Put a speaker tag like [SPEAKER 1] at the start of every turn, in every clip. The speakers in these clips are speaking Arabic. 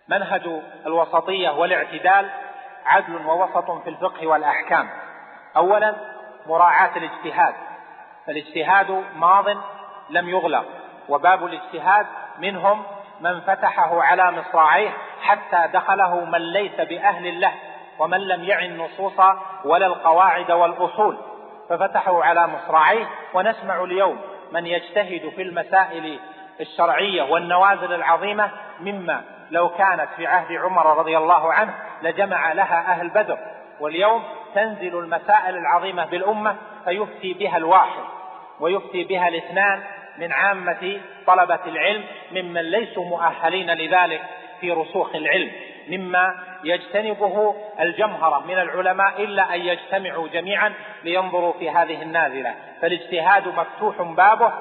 [SPEAKER 1] منهج الوسطية والاعتدال عدل ووسط في الفقه والأحكام. أولا مراعاة الاجتهاد، فالاجتهاد ماض لم يغلق، وباب الاجتهاد منهم من فتحه على مصراعيه حتى دخله من ليس بأهل له ومن لم يعي النصوص ولا القواعد والأصول، ففتحوا على مصراعيه. ونسمع اليوم من يجتهد في المسائل الشرعية والنوازل العظيمة مما لو كانت في عهد عمر رضي الله عنه لجمع لها أهل بدر، واليوم تنزل المسائل العظيمة بالأمة فيفتي بها الواحد ويفتي بها الاثنان من عامة طلبة العلم ممن ليسوا مؤهلين لذلك في رسوخ العلم، مما يجتنبه الجمهرة من العلماء إلا أن يجتمعوا جميعا لينظروا في هذه النازلة. فالاجتهاد مفتوح بابه،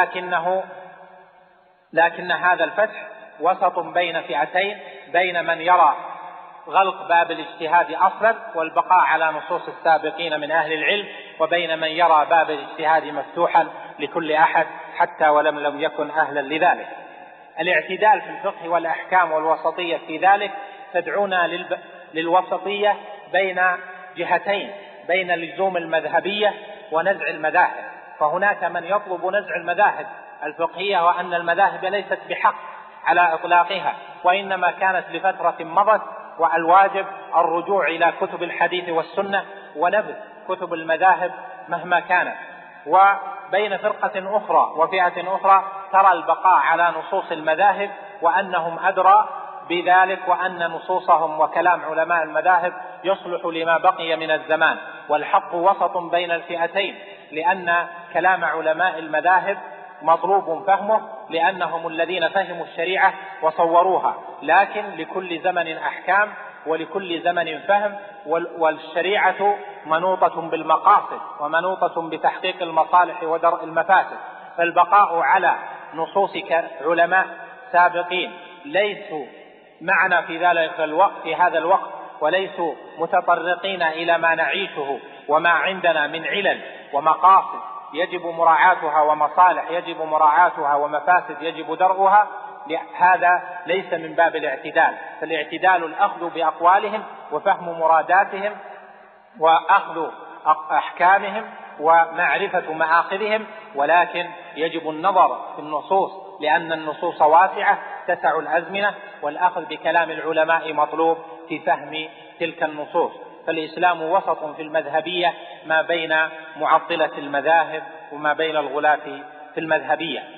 [SPEAKER 1] لكن هذا الفتح وسط بين فئتين، بين من يرى غلق باب الاجتهاد أصلا والبقاء على نصوص السابقين من أهل العلم، وبين من يرى باب الاجتهاد مفتوحا لكل أحد حتى ولم يكن أهلا لذلك. الاعتدال في الفقه والأحكام والوسطية في ذلك تدعونا للوسطية بين جهتين، بين لزوم المذهبية ونزع المذاهب. فهناك من يطلب نزع المذاهب الفقهية وأن المذاهب ليست بحق على إطلاقها، وإنما كانت لفترة مضت، والواجب الرجوع إلى كتب الحديث والسنة ونبذ كتب المذاهب مهما كانت. وبين فرقة أخرى وفئة أخرى ترى البقاء على نصوص المذاهب وأنهم أدرى بذلك، وأن نصوصهم وكلام علماء المذاهب يصلح لما بقي من الزمان. والحق وسط بين الفئتين، لأن كلام علماء المذاهب مطلوب فهمه لأنهم الذين فهموا الشريعة وصوروها، لكن لكل زمن أحكام ولكل زمن فهم، والشريعة منوطة بالمقاصد ومنوطة بتحقيق المصالح ودرء المفاسد. فالبقاء على نصوص علماء سابقين ليسوا معنا في هذا الوقت وليسوا متطرقين إلى ما نعيشه وما عندنا من علل ومقاصد يجب مراعاتها ومصالح يجب مراعاتها ومفاسد يجب درءها، هذا ليس من باب الاعتدال. فالاعتدال الأخذ بأقوالهم وفهم مراداتهم وأخذ أحكامهم ومعرفة مآخذهم، ولكن يجب النظر في النصوص لأن النصوص واسعة تسع الأزمنة، والأخذ بكلام العلماء مطلوب في فهم تلك النصوص. فالإسلام وسط في المذهبية ما بين معطلة المذاهب وما بين الغلاة في المذهبية.